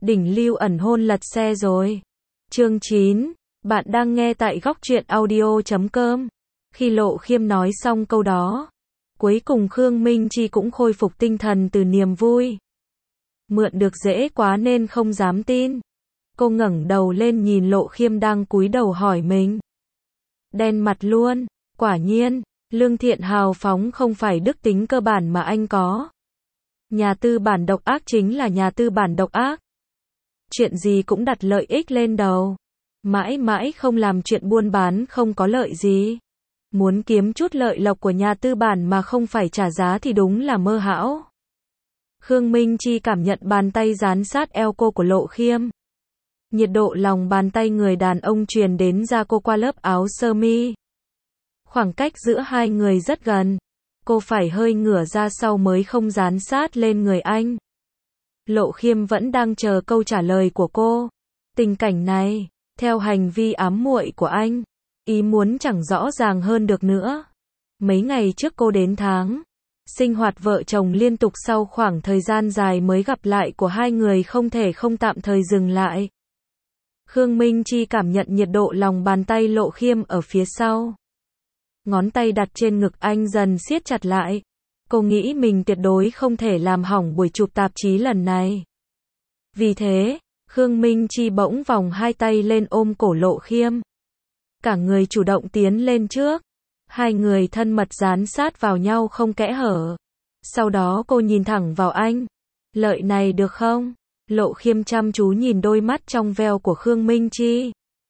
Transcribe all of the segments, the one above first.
Đỉnh lưu ẩn hôn lật xe rồi. Chương 9. Bạn đang nghe tại góc truyện audio.com. Khi Lộ Khiêm nói xong câu đó, cuối cùng Khương Minh Chi cũng khôi phục tinh thần từ niềm vui. Mượn được dễ quá nên không dám tin. Cô ngẩng đầu lên nhìn Lộ Khiêm đang cúi đầu hỏi mình. Đen mặt luôn, quả nhiên, lương thiện hào phóng không phải đức tính cơ bản mà anh có. Nhà tư bản độc ác chính là nhà tư bản độc ác. Chuyện gì cũng đặt lợi ích lên đầu. Mãi mãi không làm chuyện buôn bán không có lợi gì. Muốn kiếm chút lợi lộc của nhà tư bản mà không phải trả giá thì đúng là mơ hão. Khương Minh Chi cảm nhận bàn tay dán sát eo cô của Lộ Khiêm. Nhiệt độ lòng bàn tay người đàn ông truyền đến da cô qua lớp áo sơ mi. Khoảng cách giữa hai người rất gần. Cô phải hơi ngửa ra sau mới không dán sát lên người anh. Lộ Khiêm vẫn đang chờ câu trả lời của cô. Tình cảnh này, theo hành vi ám muội của anh, ý muốn chẳng rõ ràng hơn được nữa. Mấy ngày trước cô đến tháng, sinh hoạt vợ chồng liên tục sau khoảng thời gian dài mới gặp lại của hai người không thể không tạm thời dừng lại. Khương Minh Chi cảm nhận nhiệt độ lòng bàn tay Lộ Khiêm ở phía sau. Ngón tay đặt trên ngực anh dần siết chặt lại. Cô nghĩ mình tuyệt đối không thể làm hỏng buổi chụp tạp chí lần này. Vì thế, Khương Minh Chi bỗng vòng hai tay lên ôm cổ Lộ Khiêm. Cả người chủ động tiến lên trước. Hai người thân mật dán sát vào nhau không kẽ hở. Sau đó cô nhìn thẳng vào anh. Lợi này được không? Lộ Khiêm chăm chú nhìn đôi mắt trong veo của Khương Minh Chi.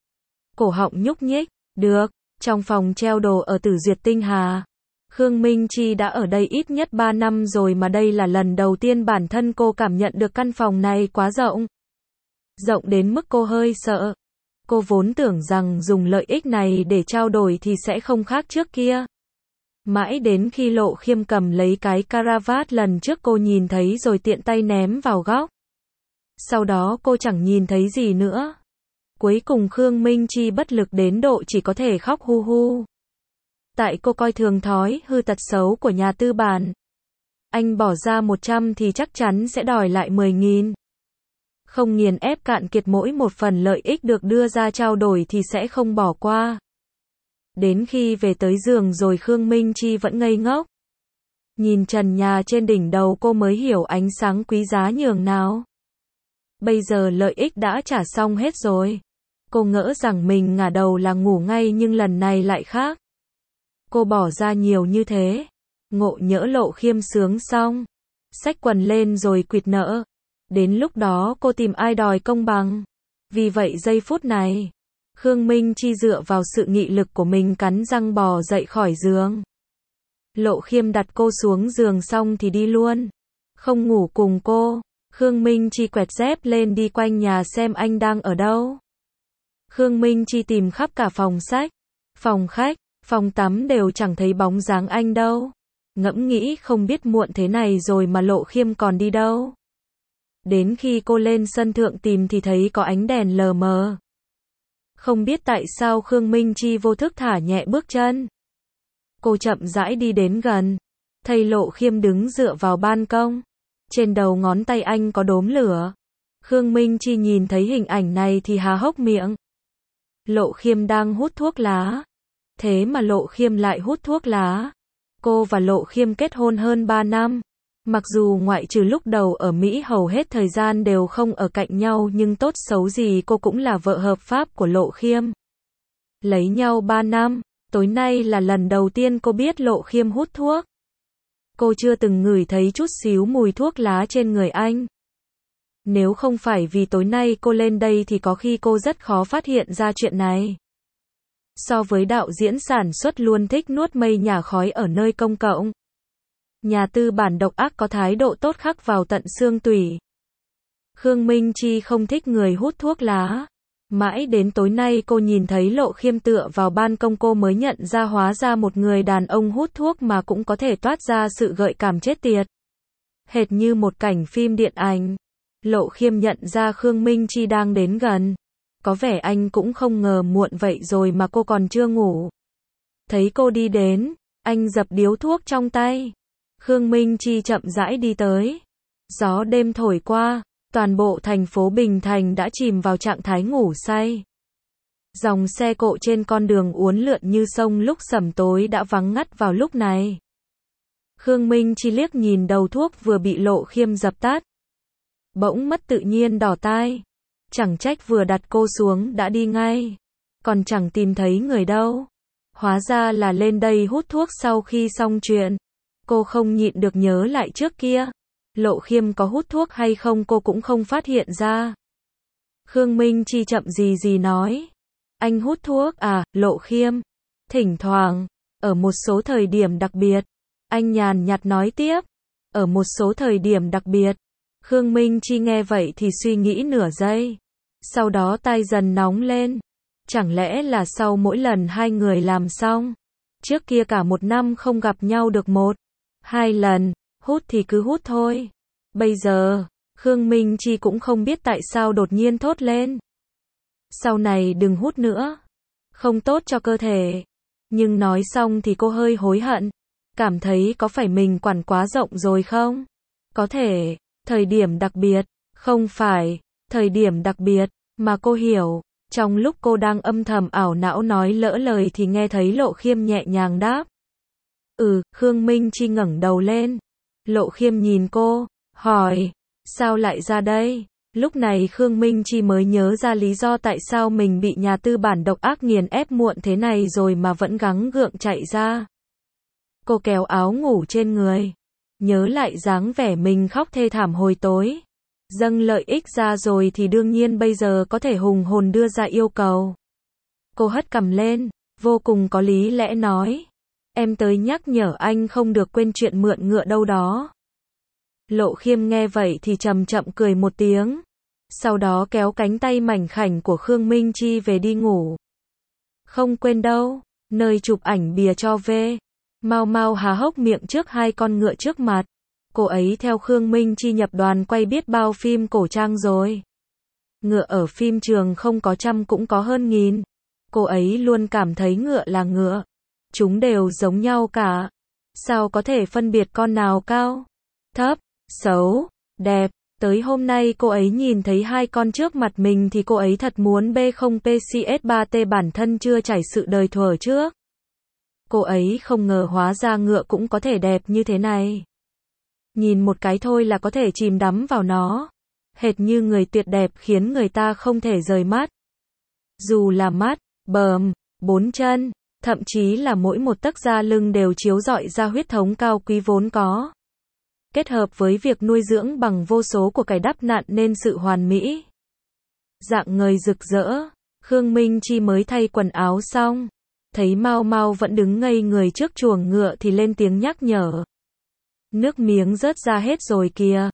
Cổ họng nhúc nhích. Được. Trong phòng treo đồ ở Tử Duyệt Tinh Hà. Khương Minh Chi đã ở đây ít nhất 3 năm rồi mà đây là lần đầu tiên bản thân cô cảm nhận được căn phòng này quá rộng. Rộng đến mức cô hơi sợ. Cô vốn tưởng rằng dùng lợi ích này để trao đổi thì sẽ không khác trước kia. Mãi đến khi Lộ Khiêm cầm lấy cái caravat lần trước cô nhìn thấy rồi tiện tay ném vào góc. Sau đó cô chẳng nhìn thấy gì nữa. Cuối cùng Khương Minh Chi bất lực đến độ chỉ có thể khóc hu hu. Tại cô coi thường thói hư tật xấu của nhà tư bản. Anh bỏ ra 100 thì chắc chắn sẽ đòi lại 10.000. Không nghiền ép cạn kiệt mỗi một phần lợi ích được đưa ra trao đổi thì sẽ không bỏ qua. Đến khi về tới giường rồi Khương Minh Chi vẫn ngây ngốc. Nhìn trần nhà trên đỉnh đầu cô mới hiểu ánh sáng quý giá nhường nào. Bây giờ lợi ích đã trả xong hết rồi. Cô ngỡ rằng mình ngả đầu là ngủ ngay nhưng lần này lại khác. Cô bỏ ra nhiều như thế. Ngộ nhỡ Lộ Khiêm sướng xong. Xách quần lên rồi quỵt nợ. Đến lúc đó cô tìm ai đòi công bằng. Vì vậy giây phút này, Khương Minh Chi dựa vào sự nghị lực của mình cắn răng bò dậy khỏi giường. Lộ Khiêm đặt cô xuống giường xong thì đi luôn. Không ngủ cùng cô. Khương Minh Chi quẹt dép lên đi quanh nhà xem anh đang ở đâu. Khương Minh Chi tìm khắp cả phòng sách, phòng khách, phòng tắm đều chẳng thấy bóng dáng anh đâu. Ngẫm nghĩ không biết muộn thế này rồi mà Lộ Khiêm còn đi đâu. Đến khi cô lên sân thượng tìm thì thấy có ánh đèn lờ mờ. Không biết tại sao Khương Minh Chi vô thức thả nhẹ bước chân. Cô chậm rãi đi đến gần. Thấy Lộ Khiêm đứng dựa vào ban công. Trên đầu ngón tay anh có đốm lửa. Khương Minh Chi nhìn thấy hình ảnh này thì há hốc miệng. Lộ Khiêm đang hút thuốc lá. Thế mà Lộ Khiêm lại hút thuốc lá. Cô và Lộ Khiêm kết hôn hơn 3 năm. Mặc dù ngoại trừ lúc đầu ở Mỹ hầu hết thời gian đều không ở cạnh nhau nhưng tốt xấu gì cô cũng là vợ hợp pháp của Lộ Khiêm. Lấy nhau 3 năm, tối nay là lần đầu tiên cô biết Lộ Khiêm hút thuốc. Cô chưa từng ngửi thấy chút xíu mùi thuốc lá trên người anh. Nếu không phải vì tối nay cô lên đây thì có khi cô rất khó phát hiện ra chuyện này. So với đạo diễn sản xuất luôn thích nuốt mây nhả khói ở nơi công cộng. Nhà tư bản độc ác có thái độ tốt khắc vào tận xương tủy. Khương Minh Chi không thích người hút thuốc lá. Mãi đến tối nay cô nhìn thấy Lộ Khiêm tựa vào ban công cô mới nhận ra hóa ra một người đàn ông hút thuốc mà cũng có thể toát ra sự gợi cảm chết tiệt. Hệt như một cảnh phim điện ảnh. Lộ Khiêm nhận ra Khương Minh Chi đang đến gần. Có vẻ anh cũng không ngờ muộn vậy rồi mà cô còn chưa ngủ. Thấy cô đi đến, anh dập điếu thuốc trong tay. Khương Minh Chi chậm rãi đi tới. Gió đêm thổi qua, Toàn bộ thành phố Bình Thành đã chìm vào trạng thái ngủ say. Dòng xe cộ trên con đường uốn lượn như sông lúc sẩm tối đã vắng ngắt vào lúc này. Khương Minh Chi liếc nhìn đầu thuốc vừa bị Lộ Khiêm dập tắt. Bỗng mất tự nhiên đỏ tai. Chẳng trách vừa đặt cô xuống đã đi ngay. Còn chẳng tìm thấy người đâu. Hóa ra là lên đây hút thuốc sau khi xong chuyện. Cô không nhịn được nhớ lại trước kia. Lộ Khiêm có hút thuốc hay không cô cũng không phát hiện ra. Khương Minh Chi chậm gì nói. Anh hút thuốc à, Lộ Khiêm? Thỉnh thoảng, ở một số thời điểm đặc biệt. Anh nhàn nhạt nói tiếp. Ở một số thời điểm đặc biệt. Khương Minh Chi nghe vậy thì suy nghĩ nửa giây. Sau đó tai dần nóng lên. Chẳng lẽ là sau mỗi lần hai người làm xong. Trước kia cả một năm không gặp nhau được 1-2 lần. Hút thì cứ hút thôi. Bây giờ, Khương Minh Chi cũng không biết tại sao đột nhiên thốt lên. Sau này đừng hút nữa. Không tốt cho cơ thể. Nhưng nói xong thì cô hơi hối hận. Cảm thấy có phải mình quản quá rộng rồi không? Có thể, thời điểm đặc biệt, không phải, thời điểm đặc biệt, mà cô hiểu. Trong lúc cô đang âm thầm ảo não nói lỡ lời thì nghe thấy Lộ Khiêm nhẹ nhàng đáp. Khương Minh Chi ngẩng đầu lên. Lộ Khiêm nhìn cô, hỏi, sao lại ra đây? Lúc này Khương Minh Chi mới nhớ ra lý do tại sao mình bị nhà tư bản độc ác nghiền ép muộn thế này rồi mà vẫn gắng gượng chạy ra. Cô kéo áo ngủ trên người. Nhớ lại dáng vẻ mình khóc thê thảm hồi tối. Dâng lợi ích ra rồi thì đương nhiên bây giờ có thể hùng hồn đưa ra yêu cầu. Cô hất cằm lên, vô cùng có lý lẽ nói. Em tới nhắc nhở anh không được quên chuyện mượn ngựa đâu đó. Lộ Khiêm nghe vậy thì chậm chậm cười một tiếng. Sau đó kéo cánh tay mảnh khảnh của Khương Minh Chi về đi ngủ. Không quên đâu, nơi chụp ảnh bìa cho về. Mau mau há hốc miệng trước hai con ngựa trước mặt. Cô ấy theo Khương Minh Chi nhập đoàn quay biết bao phim cổ trang rồi. Ngựa ở phim trường không có trăm cũng có hơn nghìn. Cô ấy luôn cảm thấy ngựa là ngựa. Chúng đều giống nhau cả. Sao có thể phân biệt con nào cao, thấp, xấu, đẹp. Tới hôm nay cô ấy nhìn thấy hai con trước mặt mình thì cô ấy thật muốn B0PCS3T bản thân chưa trải sự đời thuở trước. Cô ấy không ngờ hóa ra ngựa cũng có thể đẹp như thế này. Nhìn một cái thôi là có thể chìm đắm vào nó. Hệt như người tuyệt đẹp khiến người ta không thể rời mắt. Dù là mắt, bờm, 4 chân, thậm chí là mỗi một tấc da lưng đều chiếu rọi ra huyết thống cao quý vốn có. Kết hợp với việc nuôi dưỡng bằng vô số của cải đắp nặn nên sự hoàn mỹ. Dạng ngời rực rỡ, Khương Minh Chi mới thay quần áo xong. Thấy Mau Mau vẫn đứng ngây người trước chuồng ngựa thì lên tiếng nhắc nhở. Nước miếng rớt ra hết rồi kìa.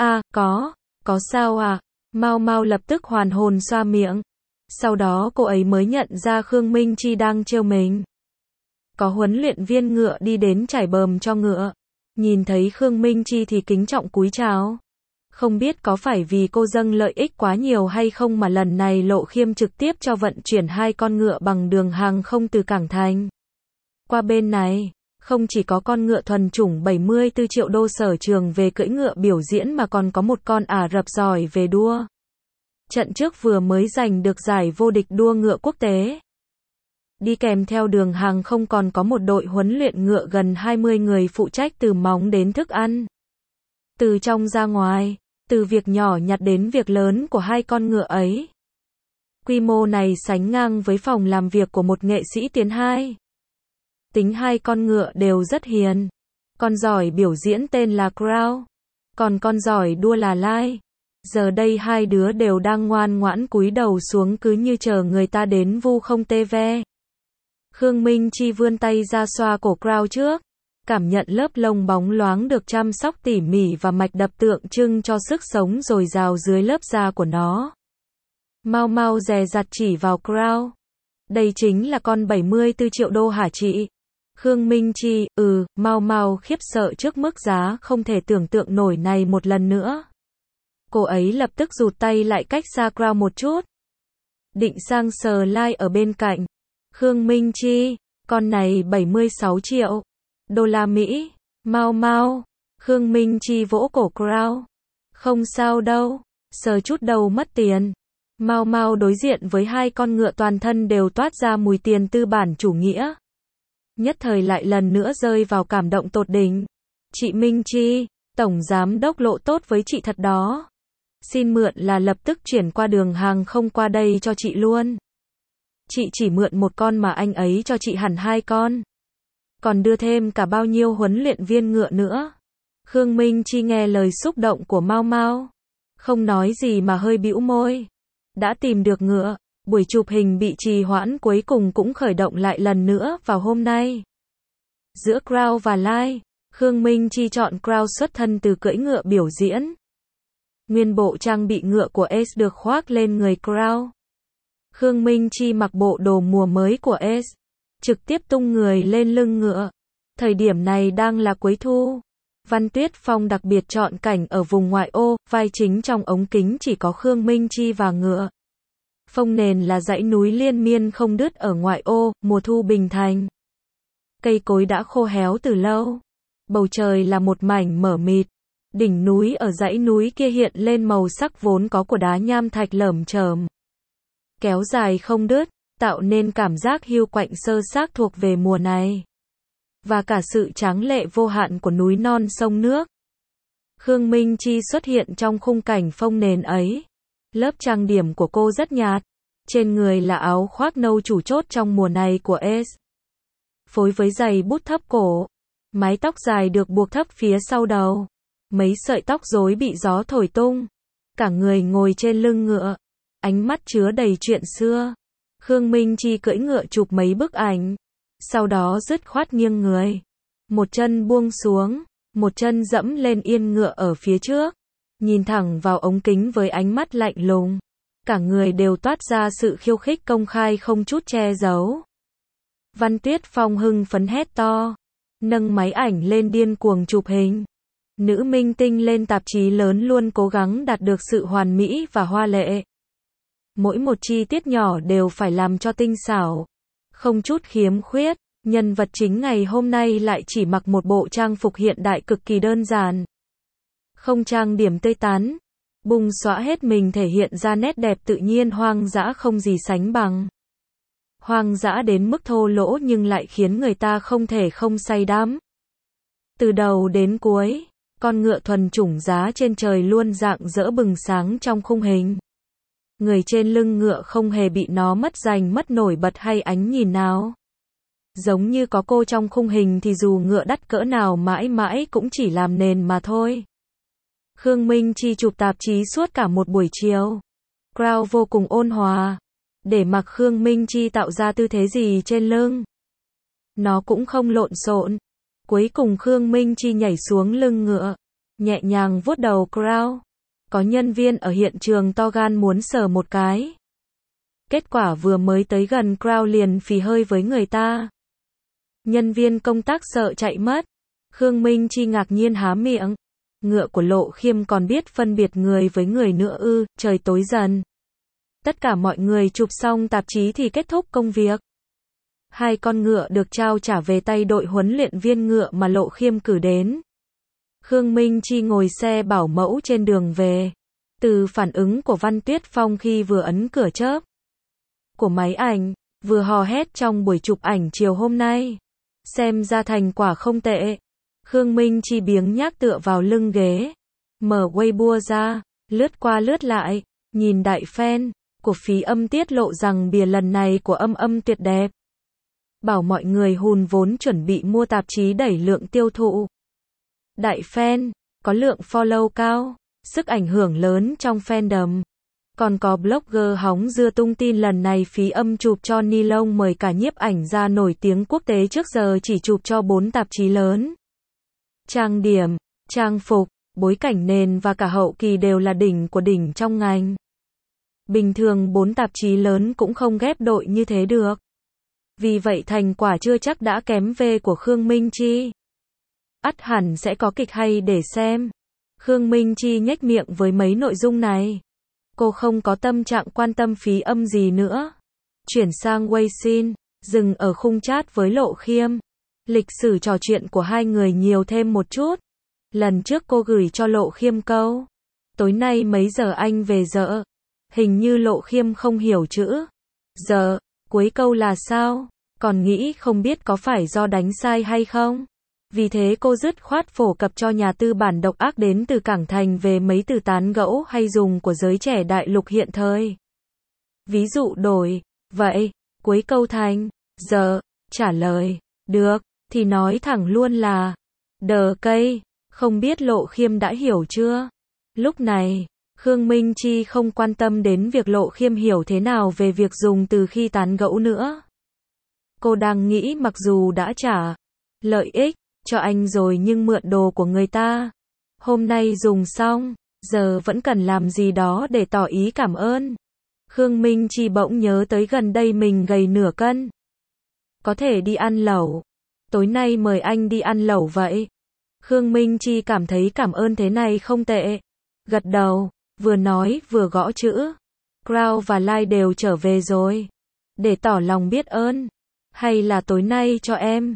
Có sao à? Mau Mau lập tức hoàn hồn xoa miệng. Sau đó cô ấy mới nhận ra Khương Minh Chi đang trêu mình. Có huấn luyện viên ngựa đi đến trải bờm cho ngựa. Nhìn thấy Khương Minh Chi thì kính trọng cúi chào. Không biết có phải vì cô dâng lợi ích quá nhiều hay không mà lần này Lộ Khiêm trực tiếp cho vận chuyển hai con ngựa bằng đường hàng không từ Cảng Thành qua bên này. Không chỉ có con ngựa thuần chủng 74 triệu đô Sở Trường về cưỡi ngựa biểu diễn mà còn có một con Ả Rập giỏi về đua. Trận trước vừa mới giành được giải vô địch đua ngựa quốc tế. Đi kèm theo đường hàng không còn có một đội huấn luyện ngựa gần 20 người phụ trách từ móng đến thức ăn. Từ trong ra ngoài, từ việc nhỏ nhặt đến việc lớn của hai con ngựa ấy. Quy mô này sánh ngang với phòng làm việc của một nghệ sĩ tiến 2. Tính hai con ngựa đều rất hiền. Con giỏi biểu diễn tên là Crown, còn con giỏi đua là Lai. Giờ đây hai đứa đều đang ngoan ngoãn cúi đầu xuống cứ như chờ người ta đến vu không tê ve. Khương Minh Chi vươn tay ra xoa cổ Crown trước. Cảm nhận lớp lông bóng loáng được chăm sóc tỉ mỉ và mạch đập tượng trưng cho sức sống dồi dào dưới lớp da của nó. Mau Mau dè dặt chỉ vào Crown. Đây chính là con 74 triệu đô hả chị? Khương Minh Chi, Mau Mau khiếp sợ trước mức giá không thể tưởng tượng nổi này một lần nữa. Cô ấy lập tức rụt tay lại cách xa Crown một chút. Định sang sờ Lai ở bên cạnh. Khương Minh Chi, con này 76 triệu đô la Mỹ. Mau Mau. Khương Minh Chi vỗ cổ Crown. Không sao đâu. Sờ chút đầu mất tiền. Mau mau đối diện với hai con ngựa toàn thân đều toát ra mùi tiền tư bản chủ nghĩa. Nhất thời lại lần nữa rơi vào cảm động tột đỉnh. Chị Minh Chi, tổng giám đốc lộ tốt với chị thật đó. Xin mượn là lập tức chuyển qua đường hàng không qua đây cho chị luôn. Chị chỉ mượn một con mà anh ấy cho chị hẳn hai con. Còn đưa thêm cả bao nhiêu huấn luyện viên ngựa nữa. Khương Minh Chi nghe lời xúc động của Mau Mau. Không nói gì mà hơi bĩu môi. Đã tìm được ngựa, buổi chụp hình bị trì hoãn cuối cùng cũng khởi động lại lần nữa vào hôm nay. Giữa Crown và Lai, Khương Minh Chi chọn Crown xuất thân từ cưỡi ngựa biểu diễn. Nguyên bộ trang bị ngựa của Ace được khoác lên người Crown. Khương Minh Chi mặc bộ đồ mùa mới của Ace, trực tiếp tung người lên lưng ngựa. Thời điểm này đang là cuối thu. Văn Tuyết Phong đặc biệt chọn cảnh ở vùng ngoại ô, vai chính trong ống kính chỉ có Khương Minh Chi và ngựa. Phông nền là dãy núi liên miên không đứt ở ngoại ô, mùa thu Bình Thành. Cây cối đã khô héo từ lâu. Bầu trời là một mảnh mờ mịt. Đỉnh núi ở dãy núi kia hiện lên màu sắc vốn có của đá nham thạch lởm chởm. Kéo dài không đứt, tạo nên cảm giác hiu quạnh sơ xác thuộc về mùa này. Và cả sự tráng lệ vô hạn của núi non sông nước. Khương Minh Chi xuất hiện trong khung cảnh phông nền ấy. Lớp trang điểm của cô rất nhạt. Trên người là áo khoác nâu chủ chốt trong mùa này của Ace. Phối với giày bút thấp cổ. Mái tóc dài được buộc thấp phía sau đầu. Mấy sợi tóc rối bị gió thổi tung. Cả người ngồi trên lưng ngựa. Ánh mắt chứa đầy chuyện xưa. Khương Minh Chi cưỡi ngựa chụp mấy bức ảnh. Sau đó dứt khoát nghiêng người. Một chân buông xuống. Một chân dẫm lên yên ngựa ở phía trước. Nhìn thẳng vào ống kính với ánh mắt lạnh lùng. Cả người đều toát ra sự khiêu khích công khai không chút che giấu. Văn Tuyết Phong hưng phấn hét to. Nâng máy ảnh lên điên cuồng chụp hình. Nữ minh tinh lên tạp chí lớn luôn cố gắng đạt được sự hoàn mỹ và hoa lệ. Mỗi một chi tiết nhỏ đều phải làm cho tinh xảo. Không chút khiếm khuyết. Nhân vật chính ngày hôm nay lại chỉ mặc một bộ trang phục hiện đại cực kỳ đơn giản. Không trang điểm tươi tắn. Bung xõa hết mình thể hiện ra nét đẹp tự nhiên hoang dã không gì sánh bằng. Hoang dã đến mức thô lỗ nhưng lại khiến người ta không thể không say đắm. Từ đầu đến cuối, con ngựa thuần chủng giá trên trời luôn rạng rỡ bừng sáng trong khung hình. Người trên lưng ngựa không hề bị nó mất giành mất nổi bật hay ánh nhìn nào. Giống như có cô trong khung hình thì dù ngựa đắt cỡ nào mãi mãi cũng chỉ làm nền mà thôi. Khương Minh Chi chụp tạp chí suốt cả một buổi chiều. Crown vô cùng ôn hòa. Để mặc Khương Minh Chi tạo ra tư thế gì trên lưng. Nó cũng không lộn xộn. Cuối cùng Khương Minh Chi nhảy xuống lưng ngựa. Nhẹ nhàng vuốt đầu Crown. Có nhân viên ở hiện trường to gan muốn sờ một cái. Kết quả vừa mới tới gần Crown liền phì hơi với người ta. Nhân viên công tác sợ chạy mất. Khương Minh Chi ngạc nhiên há miệng. Ngựa của Lộ Khiêm còn biết phân biệt người với người nữa ư? Trời tối dần. Tất cả mọi người chụp xong tạp chí thì kết thúc công việc. Hai con ngựa được trao trả về tay đội huấn luyện viên ngựa mà Lộ Khiêm cử đến. Khương Minh Chi ngồi xe bảo mẫu trên đường về. Từ phản ứng của Văn Tuyết Phong khi vừa ấn cửa chớp của máy ảnh, vừa hò hét trong buổi chụp ảnh chiều hôm nay. Xem ra thành quả không tệ. Khương Minh Chi biếng nhác tựa vào lưng ghế. Mở Weibo ra, lướt qua lướt lại, nhìn đại fan của Phí Âm tiết lộ rằng bìa lần này của Âm Âm tuyệt đẹp. Bảo mọi người hùn vốn chuẩn bị mua tạp chí đẩy lượng tiêu thụ. Đại fan, có lượng follow cao, sức ảnh hưởng lớn trong fandom. Còn có blogger hóng dưa tung tin lần này Phí Âm chụp cho ni lông mời cả nhiếp ảnh gia nổi tiếng quốc tế trước giờ chỉ chụp cho 4 tạp chí lớn. Trang điểm, trang phục, bối cảnh nền và cả hậu kỳ đều là đỉnh của đỉnh trong ngành. Bình thường 4 tạp chí lớn cũng không ghép đội như thế được. Vì vậy thành quả chưa chắc đã kém về của Khương Minh Chi. Ắt hẳn sẽ có kịch hay để xem. Khương Minh Chi nhếch miệng với mấy nội dung này. Cô không có tâm trạng quan tâm Phí Âm gì nữa. Chuyển sang Weixin, dừng ở khung chat với Lộ Khiêm. Lịch sử trò chuyện của hai người nhiều thêm một chút. Lần trước cô gửi cho Lộ Khiêm câu. tối nay mấy giờ anh về dợ? Hình như Lộ Khiêm không hiểu chữ dợ, cuối câu là sao? Còn nghĩ không biết có phải do đánh sai hay không? Vì thế cô dứt khoát phổ cập cho nhà tư bản độc ác đến từ Cảng Thành về mấy từ tán gẫu hay dùng của giới trẻ đại lục hiện thời. Ví dụ đổi, vậy, cuối câu thành, giờ, trả lời, được, thì nói thẳng luôn là, đờ cây, không biết Lộ Khiêm đã hiểu chưa? Lúc này, Khương Minh Chi không quan tâm đến việc Lộ Khiêm hiểu thế nào về việc dùng từ khi tán gẫu nữa. Cô đang nghĩ mặc dù đã trả lợi ích cho anh rồi nhưng mượn đồ của người ta. Hôm nay dùng xong, giờ vẫn cần làm gì đó để tỏ ý cảm ơn. Khương Minh Chi bỗng nhớ tới gần đây mình gầy nửa cân. Có thể đi ăn lẩu. Tối nay mời anh đi ăn lẩu vậy. Khương Minh Chi cảm thấy cảm ơn thế này không tệ. Gật đầu, vừa nói vừa gõ chữ. Crown và Lai đều trở về rồi. Để tỏ lòng biết ơn. Hay là tối nay cho em.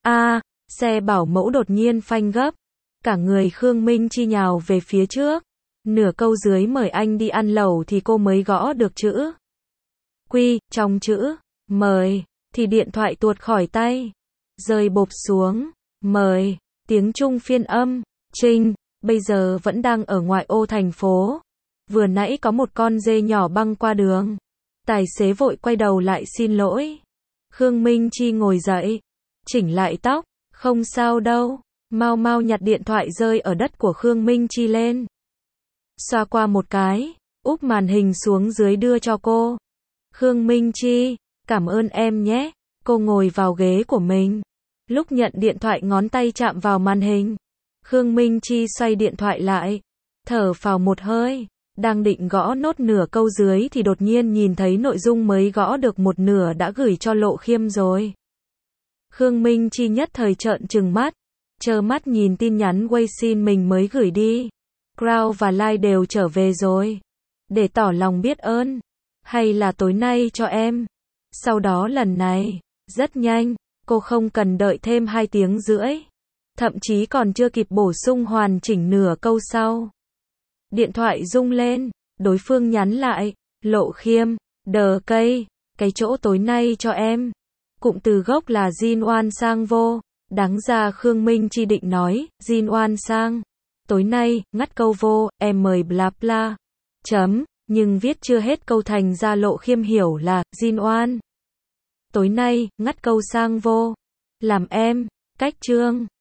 Xe bảo mẫu đột nhiên phanh gấp. Cả người Khương Minh Chi nhào về phía trước. Nửa câu dưới mời anh đi ăn lẩu thì cô mới gõ được chữ Quy, trong chữ mời, thì điện thoại tuột khỏi tay. Rơi bộp xuống, mời, tiếng Trung phiên âm, Trinh, bây giờ vẫn đang ở ngoại ô thành phố. Vừa nãy có một con dê nhỏ băng qua đường. Tài xế vội quay đầu lại xin lỗi. Khương Minh Chi ngồi dậy, chỉnh lại tóc, không sao đâu. Mau mau nhặt điện thoại rơi ở đất của Khương Minh Chi lên. Xoa qua một cái, úp màn hình xuống dưới đưa cho cô. Khương Minh Chi, cảm ơn em nhé. Cô ngồi vào ghế của mình. Lúc nhận điện thoại ngón tay chạm vào màn hình. Khương Minh Chi xoay điện thoại lại. Thở phào một hơi. Đang định gõ nốt nửa câu dưới thì đột nhiên nhìn thấy nội dung mới gõ được một nửa đã gửi cho Lộ Khiêm rồi. Khương Minh Chi nhất thời trợn trừng mắt. Trơ mắt nhìn tin nhắn Weixin mình mới gửi đi. Crown và Lai đều trở về rồi. Để tỏ lòng biết ơn. Hay là tối nay cho em. Sau đó lần này, rất nhanh, cô không cần đợi thêm 2 tiếng rưỡi. Thậm chí còn chưa kịp bổ sung hoàn chỉnh nửa câu sau. Điện thoại rung lên, đối phương nhắn lại, Lộ Khiêm, đờ cây, cái chỗ tối nay cho em. Cụm từ gốc là Jin Oan Sang vô. Đáng ra Khương Minh Chi định nói, Jin Oan Sang. Tối nay, ngắt câu vô, em mời bla bla. Nhưng viết chưa hết câu thành ra Lộ Khiêm hiểu là, Jin Oan. Tối nay, ngắt câu sang vô. Làm em, cách chương.